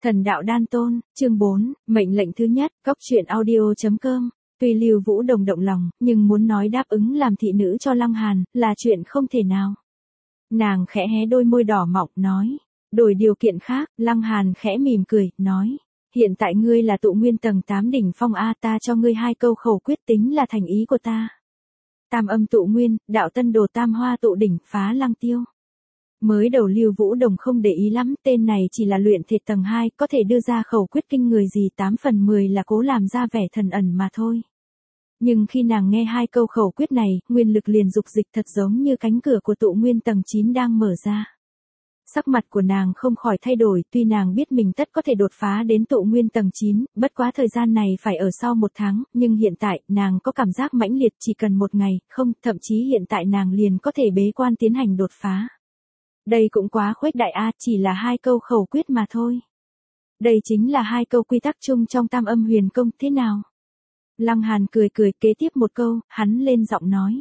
Thần đạo đan tôn, chương 4, mệnh lệnh thứ nhất, cốc truyện audio.com. Tuy Lưu Vũ Đồng động lòng, nhưng muốn nói đáp ứng làm thị nữ cho Lăng Hàn, là chuyện không thể nào. Nàng khẽ hé đôi môi đỏ mọng, nói. Đổi điều kiện khác, Lăng Hàn khẽ mỉm cười, nói. Hiện tại ngươi là tụ nguyên tầng 8 đỉnh phong A, ta cho ngươi 2 câu khẩu quyết tính là thành ý của ta. Tam âm tụ nguyên, đạo tân đồ tam hoa tụ đỉnh, phá lăng tiêu. Mới đầu Lưu Vũ Đồng không để ý lắm, tên này chỉ là luyện thể tầng 2, có thể đưa ra khẩu quyết kinh người gì 8 phần 10 là cố làm ra vẻ thần ẩn mà thôi. Nhưng khi nàng nghe 2 câu khẩu quyết này, nguyên lực liền dục dịch thật giống như cánh cửa của tụ nguyên tầng 9 đang mở ra. Sắc mặt của nàng không khỏi thay đổi, tuy nàng biết mình tất có thể đột phá đến tụ nguyên tầng 9, bất quá thời gian này phải ở sau 1 tháng, nhưng hiện tại, nàng có cảm giác mãnh liệt chỉ cần 1 ngày, không, thậm chí hiện tại nàng liền có thể bế quan tiến hành đột phá. Đây cũng quá khuếch đại A, chỉ là 2 câu khẩu quyết mà thôi. Đây chính là 2 câu quy tắc chung trong Tam Âm Huyền Công, thế nào? Lăng Hàn cười cười, kế tiếp một câu, hắn lên giọng nói.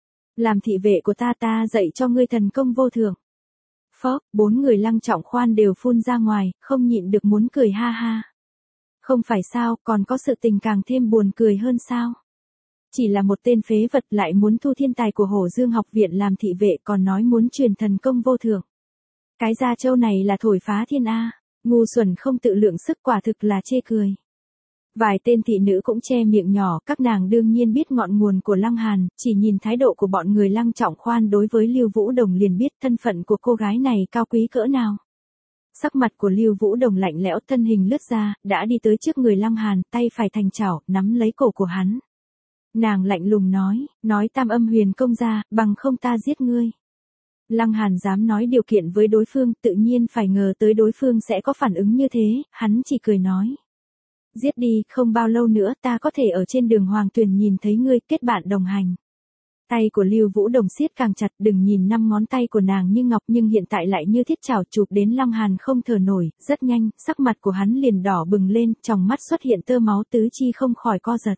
Làm thị vệ của ta dạy cho ngươi thần công vô thượng. Phốc, 4 người Lăng Trọng Khoan đều phun ra ngoài, không nhịn được muốn cười ha ha. Không phải sao, còn có sự tình càng thêm buồn cười hơn sao? Chỉ là một tên phế vật lại muốn thu thiên tài của Hổ Dương học viện làm thị vệ, còn nói muốn truyền thần công vô thượng. Cái gia châu này là thổi phá thiên A, ngu xuẩn không tự lượng sức, quả thực là chê cười. Vài tên thị nữ cũng che miệng nhỏ, các nàng đương nhiên biết ngọn nguồn của Lăng Hàn, chỉ nhìn thái độ của bọn người Lăng Trọng Khoan đối với Lưu Vũ Đồng liền biết thân phận của cô gái này cao quý cỡ nào. Sắc mặt của Lưu Vũ Đồng lạnh lẽo, thân hình lướt ra, đã đi tới trước người Lăng Hàn, tay phải thành chảo, nắm lấy cổ của hắn. Nàng lạnh lùng nói Tam Âm Huyền Công ra, bằng không ta giết ngươi. Lăng Hàn dám nói điều kiện với đối phương, tự nhiên phải ngờ tới đối phương sẽ có phản ứng như thế, hắn chỉ cười nói. Giết đi, không bao lâu nữa ta có thể ở trên đường Hoàng Tuyền nhìn thấy ngươi, kết bạn đồng hành. Tay của Lưu Vũ Đồng siết càng chặt, đừng nhìn 5 ngón tay của nàng như ngọc nhưng hiện tại lại như thiết chảo chụp đến Lăng Hàn không thở nổi, rất nhanh, sắc mặt của hắn liền đỏ bừng lên, trong mắt xuất hiện tơ máu, tứ chi không khỏi co giật.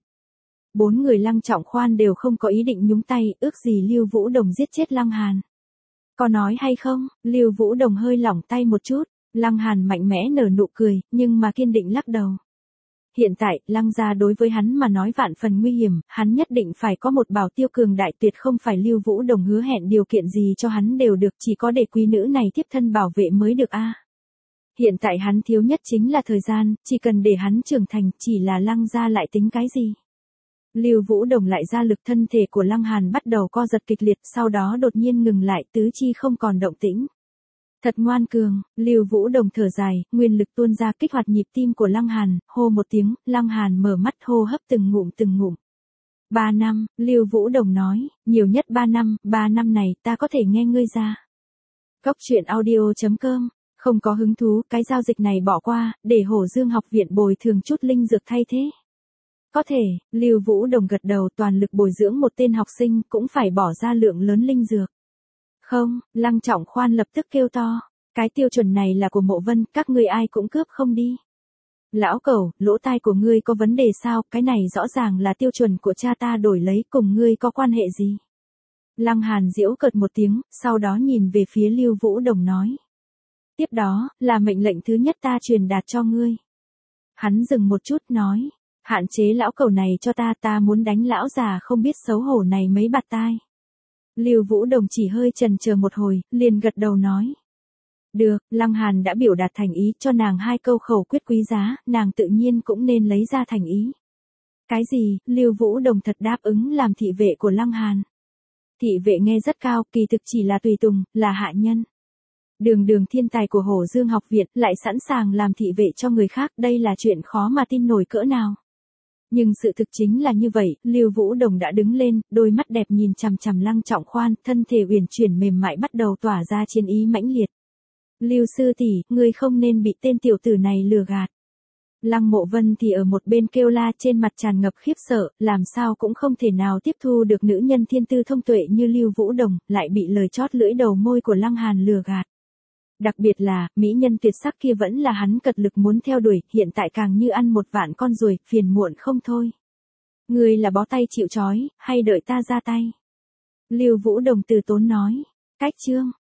4 người Lăng Trọng Khoan đều không có ý định nhúng tay, ước gì Lưu Vũ Đồng giết chết Lăng Hàn. Có nói hay không? Lưu Vũ Đồng hơi lỏng tay một chút, Lăng Hàn mạnh mẽ nở nụ cười, nhưng mà kiên định lắc đầu. Hiện tại, Lăng gia đối với hắn mà nói vạn phần nguy hiểm, hắn nhất định phải có một bảo tiêu cường đại, tuyệt không phải Lưu Vũ Đồng hứa hẹn điều kiện gì cho hắn đều được, chỉ có để quý nữ này tiếp thân bảo vệ mới được a. Hiện tại hắn thiếu nhất chính là thời gian, chỉ cần để hắn trưởng thành, chỉ là Lăng gia lại tính cái gì? Lưu Vũ Đồng lại ra lực, thân thể của Lăng Hàn bắt đầu co giật kịch liệt, sau đó đột nhiên ngừng lại, tứ chi không còn động tĩnh. Thật ngoan cường, Lưu Vũ Đồng thở dài, nguyên lực tuôn ra kích hoạt nhịp tim của Lăng Hàn, hô một tiếng, Lăng Hàn mở mắt hô hấp từng ngụm. 3 năm, Lưu Vũ Đồng nói, nhiều nhất 3 năm, 3 năm này ta có thể nghe ngươi ra. Cốc truyện audio.com, không có hứng thú, cái giao dịch này bỏ qua, để Hổ Dương học viện bồi thường chút linh dược thay thế. Có thể, Lưu Vũ Đồng gật đầu, toàn lực bồi dưỡng một tên học sinh cũng phải bỏ ra lượng lớn linh dược. Không, Lăng Trọng Khoan lập tức kêu to, cái tiêu chuẩn này là của Mộ Vân, các ngươi ai cũng cướp không đi. Lão cẩu, lỗ tai của ngươi có vấn đề sao, cái này rõ ràng là tiêu chuẩn của cha ta đổi lấy, cùng ngươi có quan hệ gì? Lăng Hàn giễu cợt một tiếng, sau đó nhìn về phía Lưu Vũ Đồng nói. Tiếp đó, là mệnh lệnh thứ nhất ta truyền đạt cho ngươi. Hắn dừng một chút nói. Hạn chế lão cẩu này cho ta muốn đánh lão già không biết xấu hổ này mấy bạt tai. Lưu Vũ Đồng chỉ hơi chần chờ một hồi, liền gật đầu nói. Được, Lăng Hàn đã biểu đạt thành ý cho nàng 2 câu khẩu quyết quý giá, nàng tự nhiên cũng nên lấy ra thành ý. Cái gì? Lưu Vũ Đồng thật đáp ứng làm thị vệ của Lăng Hàn. Thị vệ nghe rất cao, kỳ thực chỉ là tùy tùng, là hạ nhân. Đường thiên tài của Hổ Dương học viện lại sẵn sàng làm thị vệ cho người khác, đây là chuyện khó mà tin nổi cỡ nào. Nhưng sự thực chính là như vậy, Lưu Vũ Đồng đã đứng lên, đôi mắt đẹp nhìn chằm chằm Lăng Trọng Khoan, thân thể uyển chuyển mềm mại bắt đầu tỏa ra chiến ý mãnh liệt. Lưu sư tỷ, ngươi không nên bị tên tiểu tử này lừa gạt. Lăng Mộ Vân thì ở một bên kêu la, trên mặt tràn ngập khiếp sợ, làm sao cũng không thể nào tiếp thu được nữ nhân thiên tư thông tuệ như Lưu Vũ Đồng, lại bị lời chót lưỡi đầu môi của Lăng Hàn lừa gạt. Đặc biệt là, mỹ nhân tuyệt sắc kia vẫn là hắn cật lực muốn theo đuổi, hiện tại càng như ăn một vạn con ruồi, phiền muộn không thôi. Ngươi là bó tay chịu trói, hay đợi ta ra tay? Lưu Vũ Đồng từ tốn nói. Cách chương.